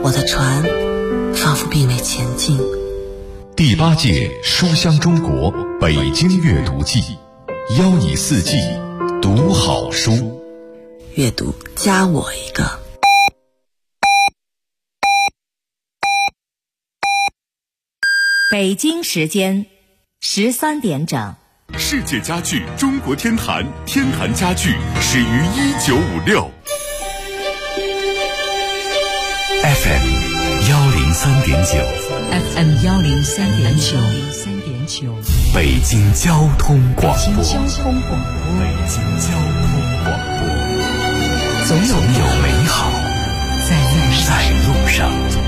我的船仿佛并未前进。 第8届书香中国北京阅读季，邀你四季读好书。 阅读加我一个。 北京时间13点整。 世界家具中国天坛，天坛家具始于1956。 FM 103.9 FM 103.9 北京交通广播。 北京交通广播。总有美好在路上。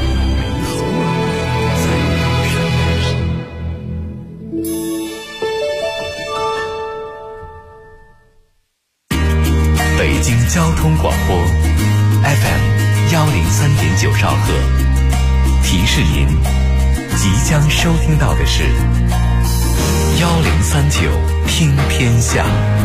北京交通广播 FM 103.9兆赫，提示您即将收听到的是1039听天下。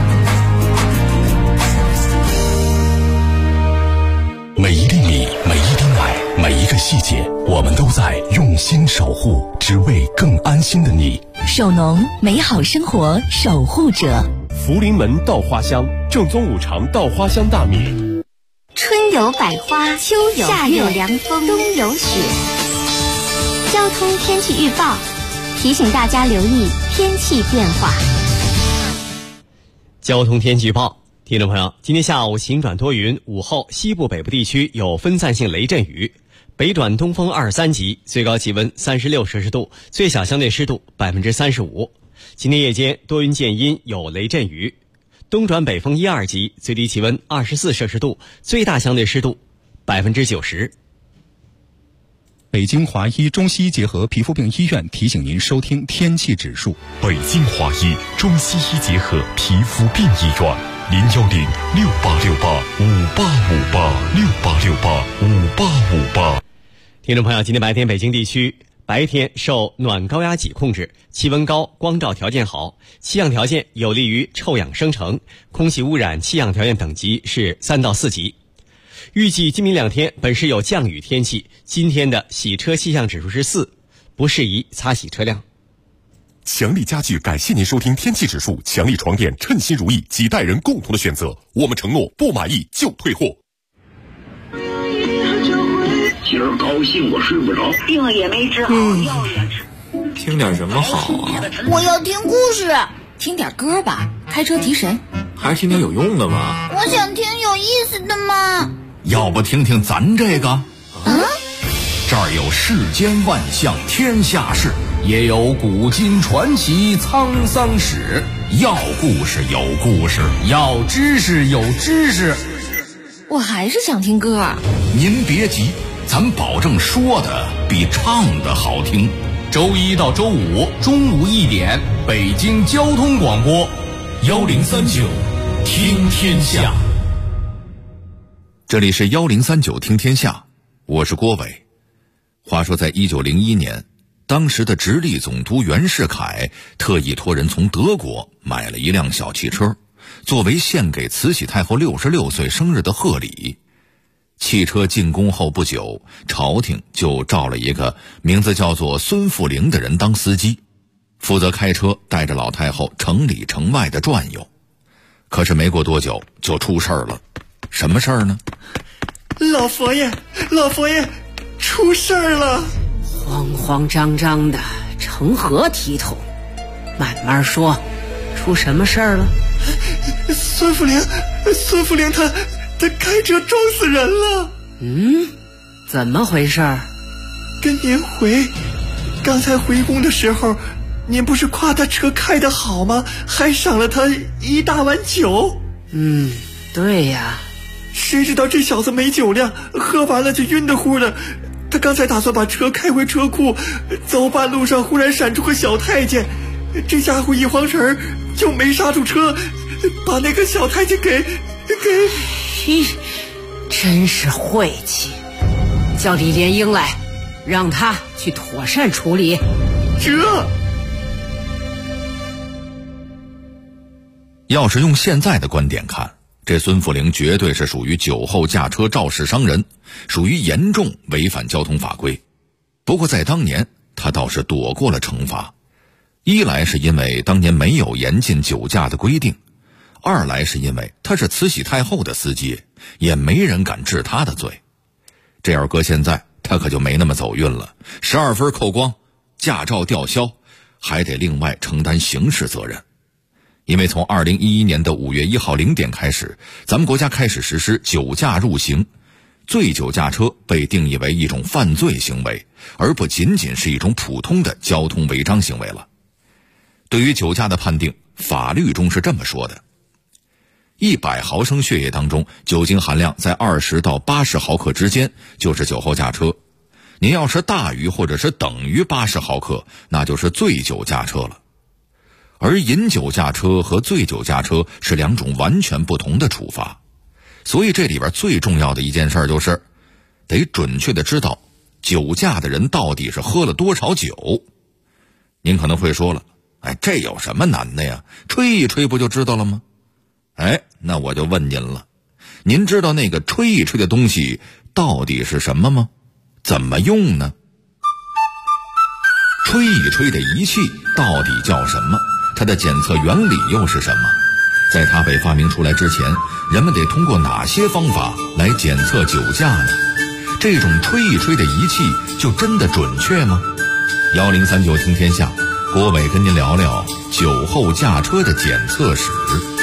每一粒米，每一滴奶，每一个细节，我们都在用心守护，只为更安心的你。 守农，美好生活守护者。 福临门稻花香，正宗5常稻花香大米。 春有百花，秋有夏有凉风，冬有雪。交通天气预报提醒大家留意天气变化。 交通天气预报，听众朋友，今天下午晴转多云，午后西部北部地区有分散性雷阵雨，北转东风2、3级，最高气温36摄氏度，最小相对湿度35%。今天夜间多云见阴，有雷阵雨，东转北风1、2级，最低气温24摄氏度，最大相对湿度90%。 北京华医中西医结合皮肤病医院提醒您收听天气指数。 北京华医中西医结合皮肤病医院，0106868585858，685858。 听众朋友，今天白天北京地区白天受暖高压脊控制，气温高，光照条件好，气象条件有利于臭氧生成，空气污染气象条件等级是3到4级。预计今明2天本市有降雨天气，今天的洗车气象指数是4，不适宜擦洗车辆。 强力家具感谢您收听天气指数，强力床垫称心如意，几代人共同的选择，我们承诺不满意就退货。 今儿高兴我睡不着， 病也没治好，药也吃。 听点什么好啊？ 我要听故事。 听点歌吧，开车提神。 还是听点有用的吧。 我想听有意思的嘛。 要不听听咱这个？这儿有世间万象天下事，也有古今传奇沧桑史。要故事有故事，要知识有知识。 我还是想听歌。 您别急，咱保证说的比唱的好听。周1到周5中午1点，北京交通广播1039听天下。这里是1039听天下，我是郭伟。话说在1901年，当时的直隶总督袁世凯特意托人从德国买了一辆小汽车，作为献给慈禧太后66岁生日的贺礼。汽车进宫后不久，朝廷就召了一个名字叫做孙富龄的人当司机，负责开车带着老太后城里城外的转悠。可是没过多久就出事儿了。什么事儿呢？ 老佛爷，出事儿了！ 慌慌张张的，成何体统？慢慢说，出什么事儿了？ 孙富龄他开车撞死人了。 怎么回事？ 跟您刚才回宫的时候，您不是夸他车开得好吗？还赏了他1大碗酒。 对呀。 谁知道这小子没酒量，喝完了就晕得乎的。他刚才打算把车开回车库，走半路上忽然闪出个小太监，这家伙一慌神就没刹住车，把那个小太监给真是晦气。叫李莲英来，让他去妥善处理。 要是用现在的观点看， 这孙富龄绝对是属于酒后驾车肇事伤人，属于严重违反交通法规。不过在当年他倒是躲过了惩罚，一来是因为当年没有严禁酒驾的规定，二来是因为他是慈禧太后的司机，也没人敢治他的罪。这要搁现在他可就没那么走运了，12分扣光，驾照吊销，还得另外承担刑事责任。因为从2011年的5月1号0点开始，咱们国家开始实施酒驾入刑，醉酒驾车被定义为一种犯罪行为，而不仅仅是一种普通的交通违章行为了。对于酒驾的判定，法律中是这么说的：100毫升血液当中酒精含量在20到80毫克之间，就是酒后驾车。您要是大于或者是等于80毫克，那就是醉酒驾车了。而饮酒驾车和醉酒驾车是两种完全不同的处罚，所以这里边最重要的一件事就是得准确的知道酒驾的人到底是喝了多少酒。您可能会说了，这有什么难的呀，吹一吹不就知道了吗？那我就问您了，您知道那个吹一吹的东西到底是什么吗？怎么用呢？吹一吹的仪器到底叫什么？它的检测原理又是什么？在它被发明出来之前，人们得通过哪些方法来检测酒驾呢？这种吹一吹的仪器就真的准确吗？1039听天下，郭伟跟您聊聊酒后驾车的检测史。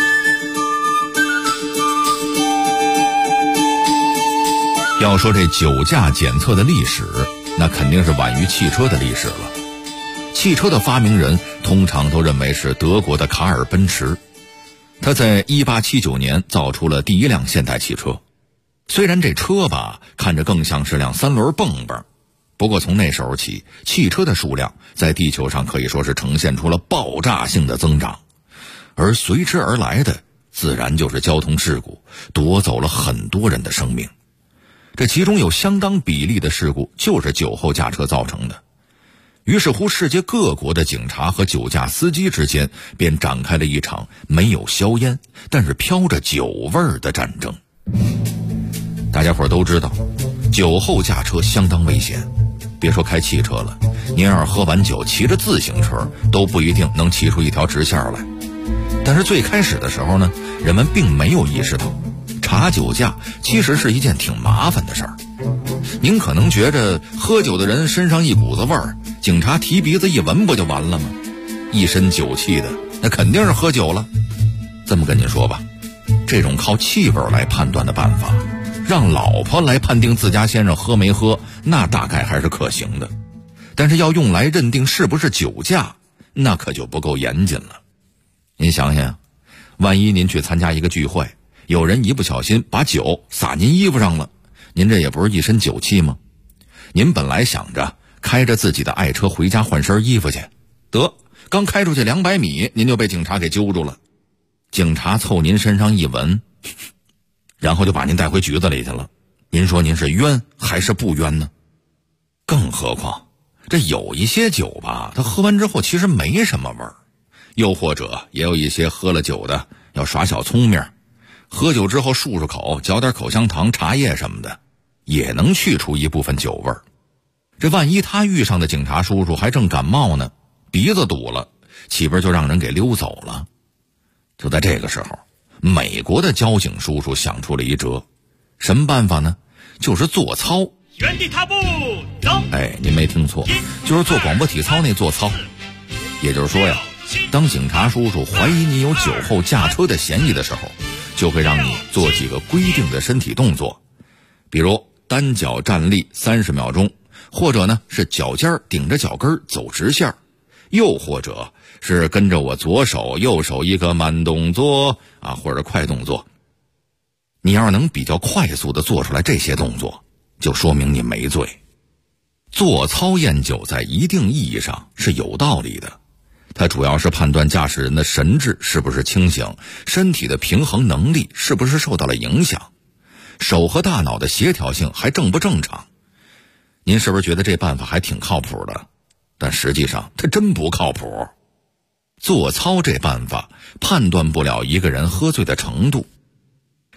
要说这酒驾检测的历史，那肯定是晚于汽车的历史了。汽车的发明人通常都认为是德国的卡尔奔驰，他在1879年造出了第一辆现代汽车。虽然这车吧看着更像是辆3轮蹦蹦，不过从那时候起，汽车的数量在地球上可以说是呈现出了爆炸性的增长，而随之而来的自然就是交通事故，夺走了很多人的生命。这其中有相当比例的事故就是酒后驾车造成的。于是乎，世界各国的警察和酒驾司机之间便展开了一场没有硝烟但是飘着酒味儿的战争。大家伙都知道，酒后驾车相当危险，别说开汽车了，您要是喝完酒骑着自行车都不一定能骑出一条直线来。但是最开始的时候呢，人们并没有意识到查酒驾其实是一件挺麻烦的事儿。您可能觉着喝酒的人身上一股子味儿，警察提鼻子一闻不就完了吗？一身酒气的，那肯定是喝酒了。这么跟您说吧，这种靠气味来判断的办法，让老婆来判定自家先生喝没喝，那大概还是可行的。但是要用来认定是不是酒驾，那可就不够严谨了。您想想，万一您去参加一个聚会，有人一不小心把酒洒您衣服上了，您这也不是一身酒气吗？您本来想着开着自己的爱车回家换身衣服去，得刚开出去200米，您就被警察给揪住了。警察凑您身上一闻，然后就把您带回局子里去了。您说您是冤还是不冤呢？更何况这有一些酒吧，他喝完之后其实没什么味儿，又或者也有一些喝了酒的要耍小聪明，喝酒之后漱口，嚼点口香糖、茶叶什么的，也能去除一部分酒味儿。这万一他遇上的警察叔叔还正感冒呢，鼻子堵了，岂不是就让人给溜走了？就在这个时候，美国的交警叔叔想出了一辙，什么办法呢？就是做操。 原地踏步走。 您没听错，就是做广播体操那做操。也就是说呀，当警察叔叔怀疑你有酒后驾车的嫌疑的时候，就会让你做几个规定的身体动作，比如单脚站立30秒钟，或者呢是脚尖顶着脚跟走直线，又或者是跟着我左手右手一个慢动作或者快动作。你要是能比较快速的做出来这些动作，就说明你没醉。做操验酒在一定意义上是有道理的，它主要是判断驾驶人的神志是不是清醒，身体的平衡能力是不是受到了影响，手和大脑的协调性还正不正常。您是不是觉得这办法还挺靠谱的？但实际上它真不靠谱。做操这办法判断不了一个人喝醉的程度，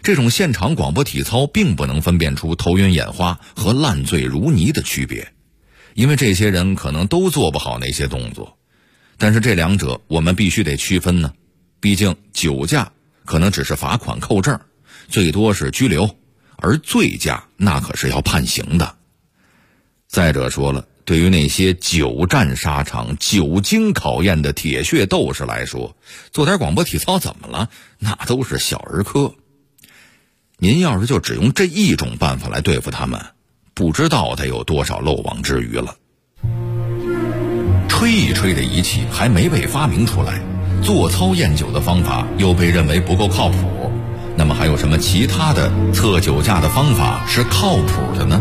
这种现场广播体操并不能分辨出头晕眼花和烂醉如泥的区别，因为这些人可能都做不好那些动作。但是这两者我们必须得区分呢，毕竟酒驾可能只是罚款扣证，最多是拘留，而醉驾那可是要判刑的。再者说了，对于那些久战沙场、久经考验的铁血斗士来说，做点广播体操怎么了？那都是小儿科。您要是就只用这一种办法来对付他们，不知道得有多少漏网之鱼了。吹一吹的仪器还没被发明出来，做操验酒的方法又被认为不够靠谱，那么还有什么其他的测酒驾的方法是靠谱的呢？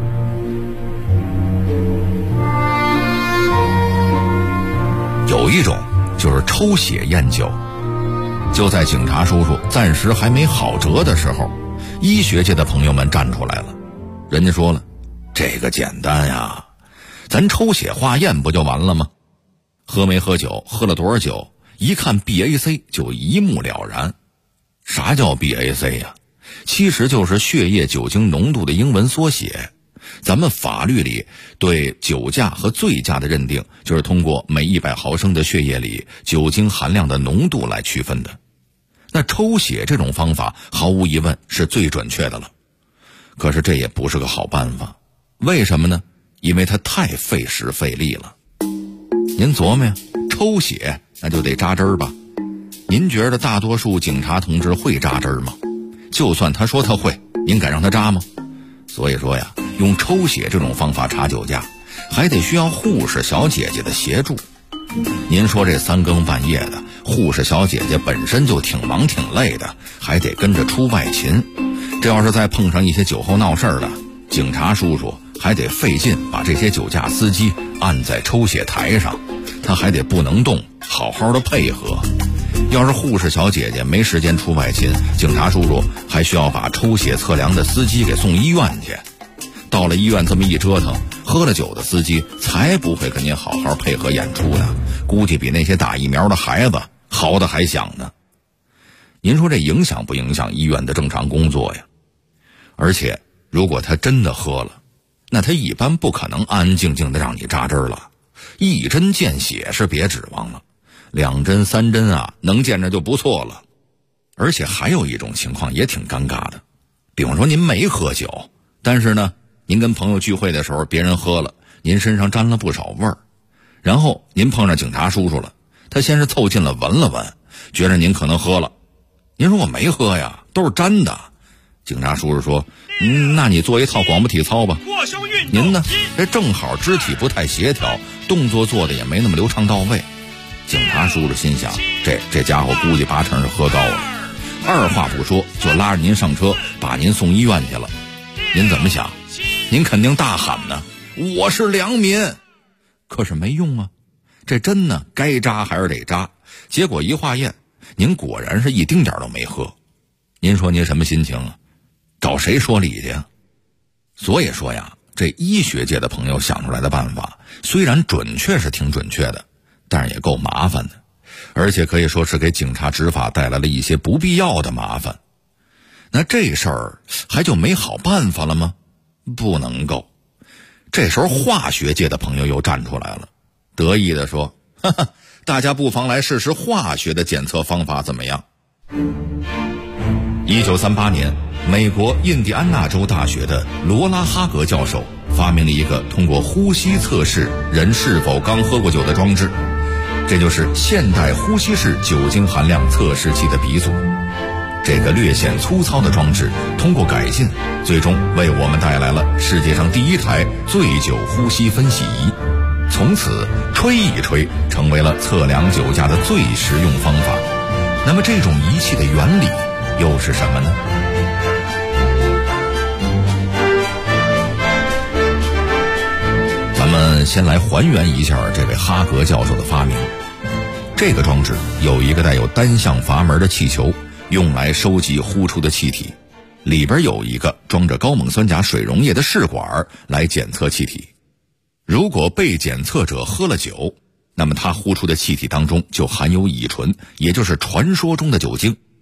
有一种就是抽血验酒。就在警察叔叔暂时还没好辙的时候，医学界的朋友们站出来了。人家说了，这个简单呀，咱抽血化验不就完了吗？喝没喝酒，喝了多少酒，一看 BAC 就一目了然。啥叫 BAC 呀？其实就是血液酒精浓度的英文缩写。咱们法律里对酒驾和醉驾的认定，就是通过每100毫升的血液里酒精含量的浓度来区分的。那抽血这种方法毫无疑问是最准确的了。可是这也不是个好办法。为什么呢？因为它太费时费力了。您琢磨呀，抽血那就得扎针儿吧。您觉得大多数警察同志会扎针儿吗？就算他说他会，您敢让他扎吗？所以说呀，用抽血这种方法查酒驾，还得需要护士小姐姐的协助。您说这3更半夜的，护士小姐姐本身就挺忙挺累的，还得跟着出外勤。这要是再碰上一些酒后闹事的，警察叔叔还得费劲把这些酒驾司机按在抽血台上，他还得不能动，好好的配合。要是护士小姐姐没时间出外勤，警察叔叔还需要把抽血测量的司机给送医院去。到了医院这么一折腾，喝了酒的司机才不会跟您好好配合演出呢，估计比那些打疫苗的孩子嚎得还响呢。您说这影响不影响医院的正常工作呀？而且如果他真的喝了，那他一般不可能安安静静的让你扎针了，一针见血是别指望了，2针3针啊，能见着就不错了。而且还有一种情况也挺尴尬的，比方说您没喝酒，但是呢您跟朋友聚会的时候别人喝了，您身上沾了不少味儿，然后您碰上警察叔叔了，他先是凑近了闻了闻，觉得您可能喝了。您说我没喝呀，都是沾的。警察叔叔说，那你做一套广播体操吧。您呢，这正好肢体不太协调，动作做的也没那么流畅到位。警察叔叔心想，这家伙估计8成是喝高了，二话不说就拉着您上车，把您送医院去了。您怎么想？您肯定大喊呢，我是良民。可是没用啊，这针呢该扎还是得扎。结果一化验，您果然是一丁点都没喝。您说您什么心情啊？找谁说理去呀？所以说呀，这医学界的朋友想出来的办法，虽然准确是挺准确的，但是也够麻烦的，而且可以说是给警察执法带来了一些不必要的麻烦。那这事儿还就没好办法了吗？不能够。这时候化学界的朋友又站出来了，得意地说，哈哈，大家不妨来试试化学的检测方法怎么样？1938年，美国印第安纳州大学的罗拉哈格教授发明了一个通过呼吸测试人是否刚喝过酒的装置，这就是现代呼吸式酒精含量测试器的鼻祖。这个略显粗糙的装置通过改进，最终为我们带来了世界上第一台醉酒呼吸分析仪。从此，吹一吹成为了测量酒驾的最实用方法。那么这种仪器的原理又是什么呢？咱们先来还原一下这位哈格教授的发明。这个装置有一个带有单向阀门的气球，用来收集呼出的气体，里边有一个装着高锰酸钾水溶液的试管来检测气体。如果被检测者喝了酒，那么他呼出的气体当中就含有乙醇，也就是传说中的酒精。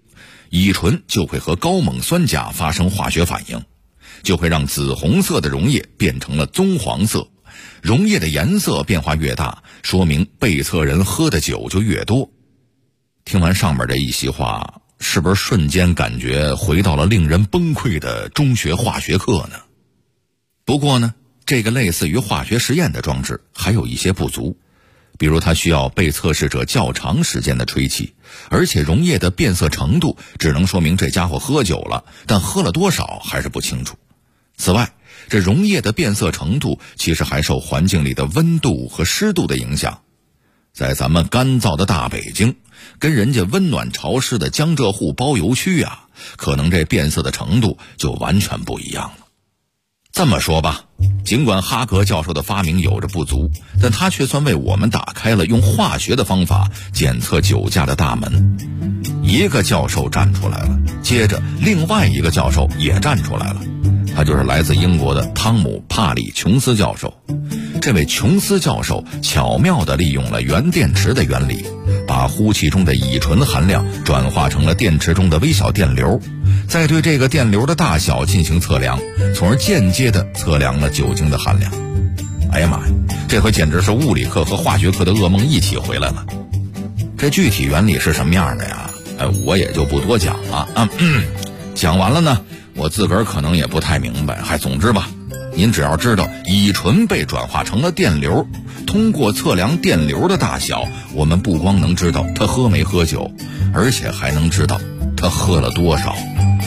乙醇就会和高锰酸钾发生化学反应，就会让紫红色的溶液变成了棕黄色。溶液的颜色变化越大，说明被测人喝的酒就越多。听完上面这一席话，是不是瞬间感觉回到了令人崩溃的中学化学课呢？不过呢，这个类似于化学实验的装置还有一些不足，比如它需要被测试者较长时间的吹气，而且溶液的变色程度只能说明这家伙喝酒了，但喝了多少还是不清楚。此外，这溶液的变色程度其实还受环境里的温度和湿度的影响。在咱们干燥的大北京，跟人家温暖潮湿的江浙沪包邮区啊，可能这变色的程度就完全不一样了。这么说吧，尽管哈格教授的发明有着不足，但他却算为我们打开了用化学的方法检测酒驾的大门。一个教授站出来了，接着另外一个教授也站出来了，他就是来自英国的汤姆·帕里·琼斯教授。这位琼斯教授巧妙地利用了源电池的原理，把呼气中的乙醇含量转化成了电池中的微小电流，再对这个电流的大小进行测量，从而间接地测量了酒精的含量。哎呀妈呀，这回简直是物理课和化学课的噩梦一起回来了。这具体原理是什么样的呀？我也就不多讲了啊。讲完了呢，我自个儿可能也不太明白。总之吧，您只要知道乙醇被转化成了电流，通过测量电流的大小，我们不光能知道他喝没喝酒，而且还能知道他喝了多少。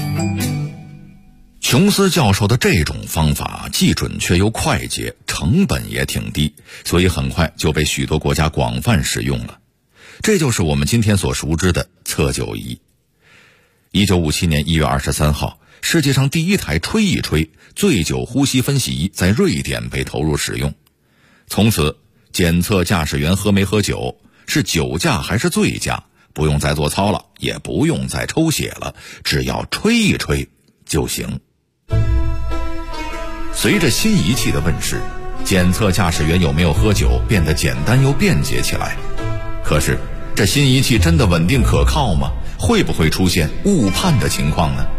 琼斯教授的这种方法既准确又快捷，成本也挺低，所以很快就被许多国家广泛使用了。这就是我们今天所熟知的测酒仪。1957年1月23号，世界上第一台吹一吹醉酒呼吸分析仪在瑞典被投入使用。从此，检测驾驶员喝没喝酒，是酒驾还是醉驾，不用再做操了，也不用再抽血了，只要吹一吹就行。随着新仪器的问世，检测驾驶员有没有喝酒变得简单又便捷起来。可是，这新仪器真的稳定可靠吗？会不会出现误判的情况呢？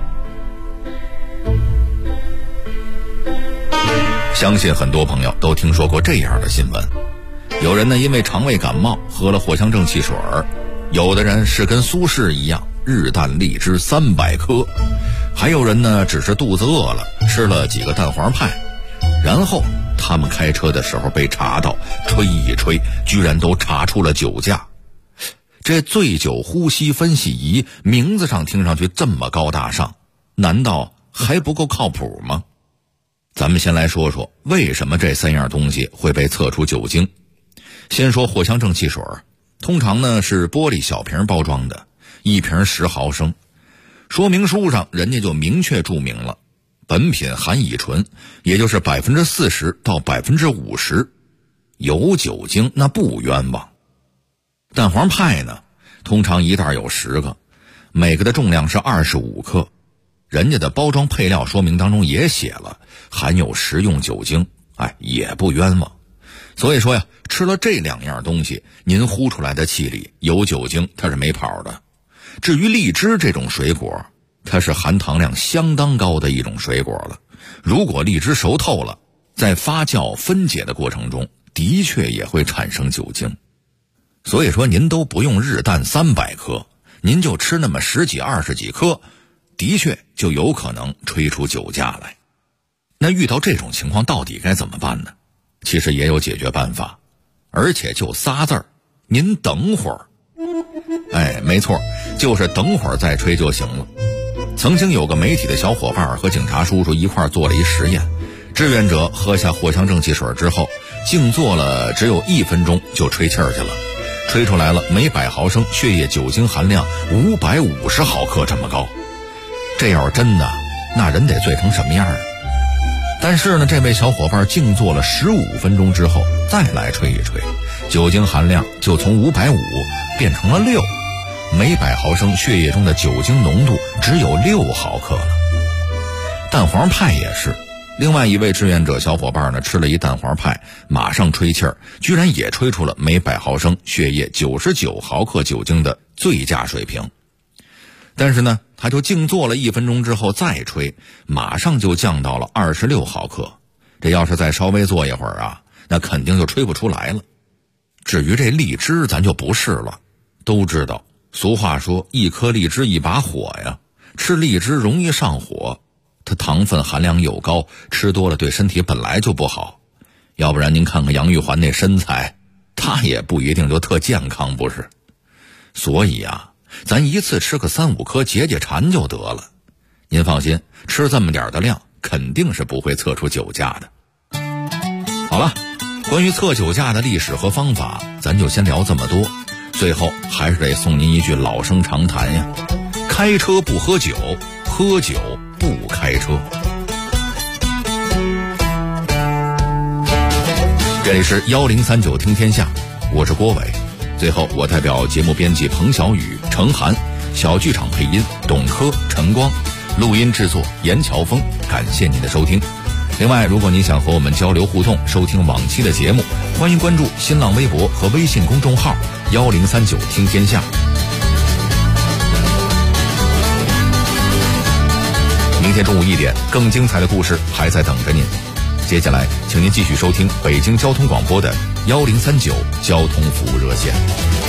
相信很多朋友都听说过这样的新闻，有人呢因为肠胃感冒喝了藿香正气水，有的人是跟苏轼一样日啖荔枝300颗，还有人呢只是肚子饿了吃了几个蛋黄派，然后他们开车的时候被查到，吹一吹居然都查出了酒驾。这醉酒呼吸分析仪名字上听上去这么高大上，难道还不够靠谱吗？咱们先来说说为什么这3样东西会被测出酒精。先说藿香正气水，通常呢是玻璃小瓶包装的，一瓶10毫升。说明书上人家就明确注明了，本品含乙醇，也就是40%到50%，有酒精那不冤枉。蛋黄派呢，通常一袋有10个，每个的重量是25克，人家的包装配料说明当中也写了含有食用酒精，也不冤枉。所以说呀，吃了这2样东西，您呼出来的气里有酒精，它是没跑的。至于荔枝这种水果，它是含糖量相当高的一种水果了，如果荔枝熟透了，在发酵分解的过程中的确也会产生酒精。所以说您都不用日啖300颗，您就吃那么10几20几颗，的确就有可能吹出酒驾来。那遇到这种情况到底该怎么办呢？其实也有解决办法，而且就仨字儿，您等会儿。没错，就是等会儿再吹就行了。曾经有个媒体的小伙伴和警察叔叔一块做了一实验，志愿者喝下藿香正气水之后，静坐了只有1分钟就吹气儿去了，吹出来了每100毫升血液酒精含量550毫克这么高。这要是真的，那人得醉成什么样啊？但是呢，这位小伙伴静坐了15分钟之后再来吹一吹，酒精含量就从550变成了6，每100毫升血液中的酒精浓度只有6毫克了。蛋黄派也是，另外一位志愿者小伙伴呢吃了一蛋黄派，马上吹气儿，居然也吹出了每100毫升血液99毫克酒精的醉驾水平。但是呢， 他就静坐了1分钟之后再吹，马上就降到了26毫克。这要是再稍微坐一会儿啊，那肯定就吹不出来了。至于这荔枝咱就不是了，都知道俗话说一颗荔枝一把火呀，吃荔枝容易上火，它糖分含量又高，吃多了对身体本来就不好。要不然您看看杨玉环那身材，她也不一定就特健康不是。所以啊，咱一次吃个3、5颗解解馋就得了。您放心，吃这么点的量肯定是不会测出酒驾的。好了，关于测酒驾的历史和方法咱就先聊这么多，最后还是得送您一句老生常谈呀，开车不喝酒，喝酒不开车。这里是1039听天下，我是郭伟。最后我代表节目编辑彭小雨、程涵，小剧场配音董珂、陈光，录音制作严乔峰，感谢您的收听。另外，如果您想和我们交流互动，收听往期的节目，欢迎关注新浪微博和微信公众号1039听天下。明天中午1点，更精彩的故事还在等着您。接下来请您继续收听北京交通广播的1039交通服务热线。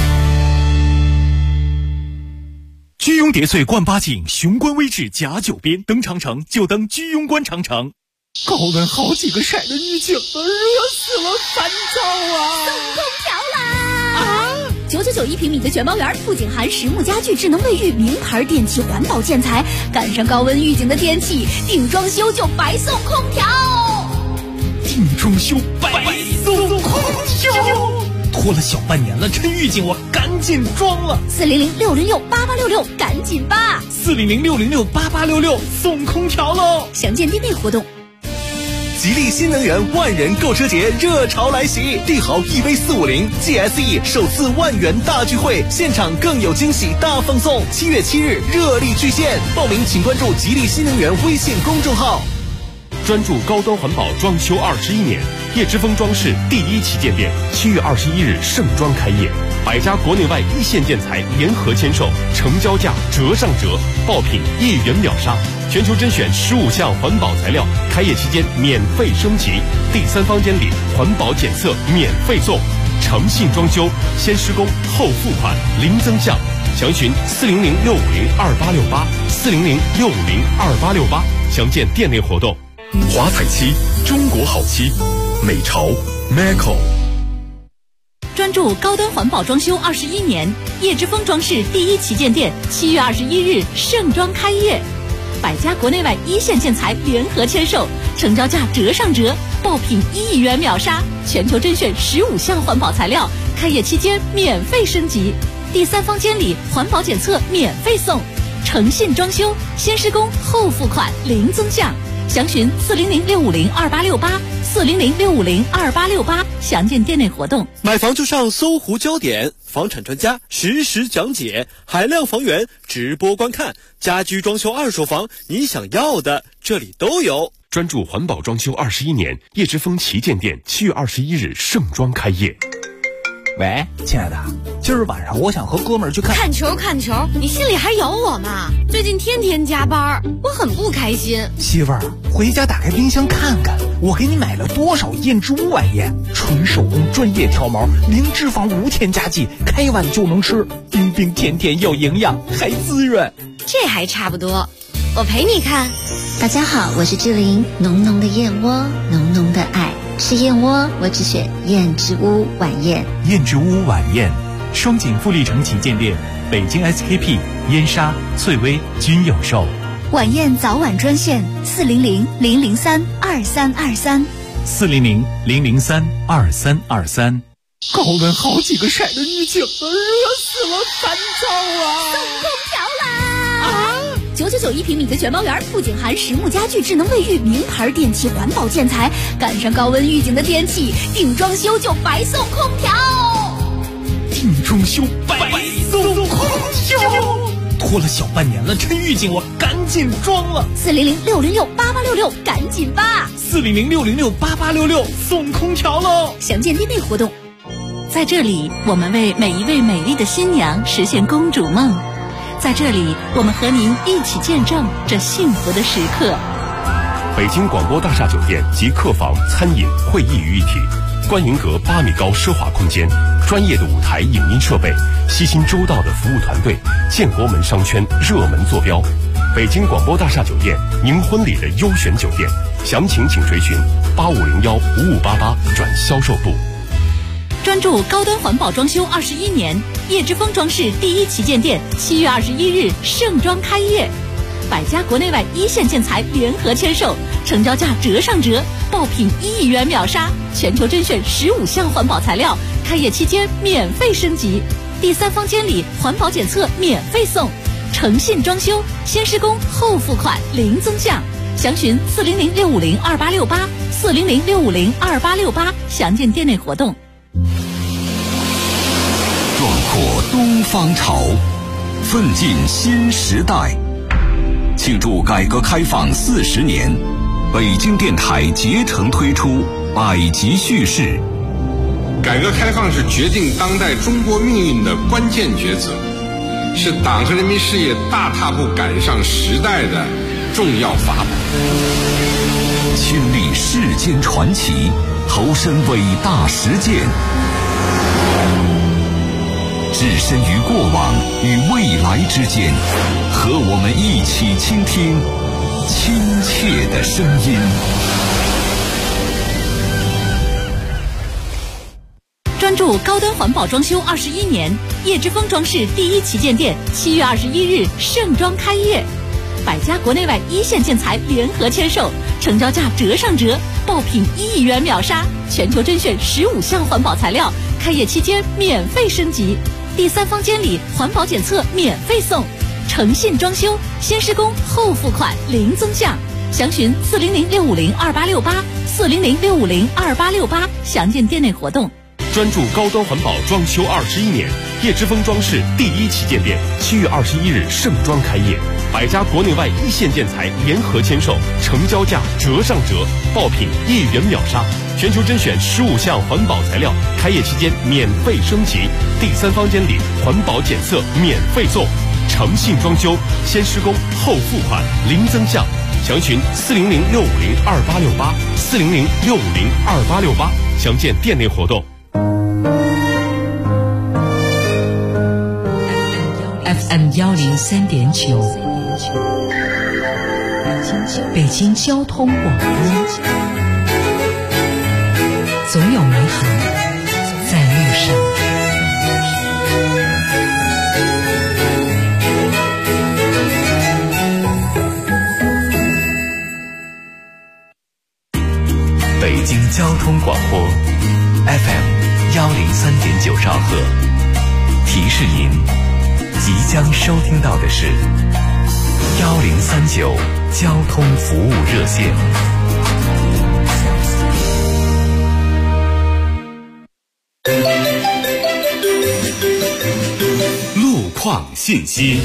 居庸叠翠冠八景，雄关微志甲9边，登长城就登居庸关长城。高温好几个晒的预警了，热死了，烦躁啊！ 送空调啦！9991平米的全包园，不仅含实木家具、智能卫浴、名牌电器、环保建材，赶上高温预警的天气，定装修就白送空调。 定装修白送空调，拖了小半年了，趁预警我赶紧装了。 400-606-8866，赶紧吧 ！400-606-8866，送空调喽！ 详见店内活动。 吉利新能源万人购车节热潮来袭，帝豪 EV450 GSE 首次10000元大聚会，现场更有惊喜大放送。7月7日热力巨献，报名请关注吉利新能源微信公众号。 专注高端环保装修21年，叶之峰装饰第1旗舰店7月21日盛装开业，100家国内外一线建材联合签售，成交价折上折，爆品1元秒杀，全球甄选15项环保材料，开业期间免费升级，第3方监理环保检测免费送，诚信装修，先施工后付款，零增项，详询400-650-2868，400-650-2868，详见店内活动。 华彩漆，中国好漆，美潮 Maco。 专注高端环保装修21年，叶之峰装饰第1旗舰店7月21日盛装开业，100家国内外一线建材联合签售，成交价折上折，爆品1亿元秒杀，全球甄选15项环保材料，开业期间免费升级，第3方监理环保检测免费送，诚信装修，先施工后付款，零增项，详询400-650-2868，400-650-2868，详见店内活动。 买房就上搜狐焦点，房产专家实时讲解，海量房源直播观看，家居装修二手房，你想要的这里都有。 专注环保装修21年，叶之峰旗舰店7月21日盛装开业。 喂，亲爱的，今儿晚上我想和哥们儿去看球，你心里还有我吗？最近天天加班，我很不开心。 媳妇儿，回家打开冰箱看看，我给你买了多少燕之屋晚宴，纯手工专业挑毛，零脂肪无添加剂，开碗就能吃，冰冰甜甜有营养，还滋润。 这还差不多，我陪你看。 大家好，我是志玲，浓浓的燕窝，浓浓的爱。吃燕窝，我只选燕之屋晚宴。 燕之屋晚宴，双井富力城旗舰店、北京 SKP、燕莎、翠微均有售。 晚宴早晚专线400-003-2323。 400-003-2323。 高温好几个晒的预警了，热死了，烦躁啊！ 送空调啦！9991平米的全包园，不仅含实木家具、智能卫浴、名牌电器、环保建材，赶上高温预警的天气，定装修就白送空调。 定装修白送空调，拖了小半年了，趁预警我赶紧装了。 400-606-8866，赶紧吧 ！400-606-8866，送空调喽！ 详见店内活动。在这里，我们为每一位美丽的新娘实现公主梦。 在这里，我们和您一起见证这幸福的时刻。 北京广播大厦酒店集客房、餐饮、会议于一体，观云阁8米高奢华空间，专业的舞台影音设备，细心周到的服务团队，建国门商圈热门坐标。北京广播大厦酒店，您婚礼的优选酒店，详情请垂询8501-5588转销售部。 专注高端环保装修21年，叶之峰装饰第一旗舰店7月21日盛装开业，百家国内外一线建材联合签售，成交价折上折，爆品1亿元秒杀，全球甄选15项环保材料，开业期间免费升级，第三方监理环保检测免费送，诚信装修，先施工后付款零增项，详询400-650-2868，400-650-2868，详见店内活动。 壮阔东方潮，奋进新时代。庆祝改革开放40年，北京电台竭诚推出百集叙事。 改革开放是决定当代中国命运的关键抉择，是党和人民事业大踏步赶上时代的重要法宝。 亲历世间传奇，投身伟大实践，置身于过往与未来之间，和我们一起倾听亲切的声音。 专注高端环保装修21年，叶之峰装饰第一旗舰店7月21日盛装开业，百家国内外一线建材联合签售，成交价折上折，爆品1亿元秒杀，全球甄选15项环保材料，开业期间免费升级，第三方监理环保检测免费送，诚信装修，先施工后付款零增项，详询400-650-2868，400-650-2868，详见店内活动。 专注高端环保装修21年，叶之峰装饰第一旗舰店7月21日盛装开业，百家国内外一线建材联合签售，成交价折上折，爆品1亿元秒杀，全球甄选15项环保材料，开业期间免费升级，第三方监理环保检测免费送，诚信装修，先施工后付款零增项，详询400-650-2868，400-650-2868，详见店内活动。 FM 103.9，北京交通广播，总有美好在路上。 北京交通广播 FM 103.9兆赫，提示您即将收听到的是1039交通服务热线。 路况信息。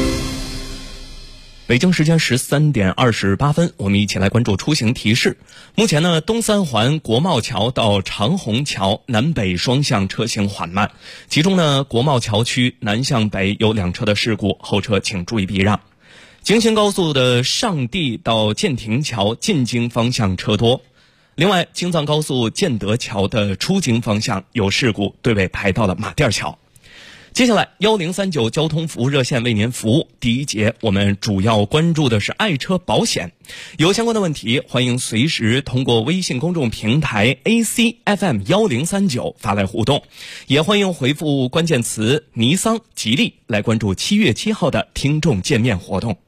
北京时间13点28分，我们一起来关注出行提示。目前呢，东三环国贸桥到长虹桥南北双向车行缓慢，其中呢，国贸桥区南向北有2车的事故，后车请注意避让。京邢高速的上地到建亭桥进京方向车多。另外，京藏高速建德桥的出京方向有事故，对尾排到了马甸桥。接下来1039交通服务热线为您服务。第一节我们主要关注的是爱车保险，有相关的问题欢迎随时通过微信公众平台 ACFM 1039发来互动，也欢迎回复关键词尼桑吉利来关注7月7号的听众见面活动。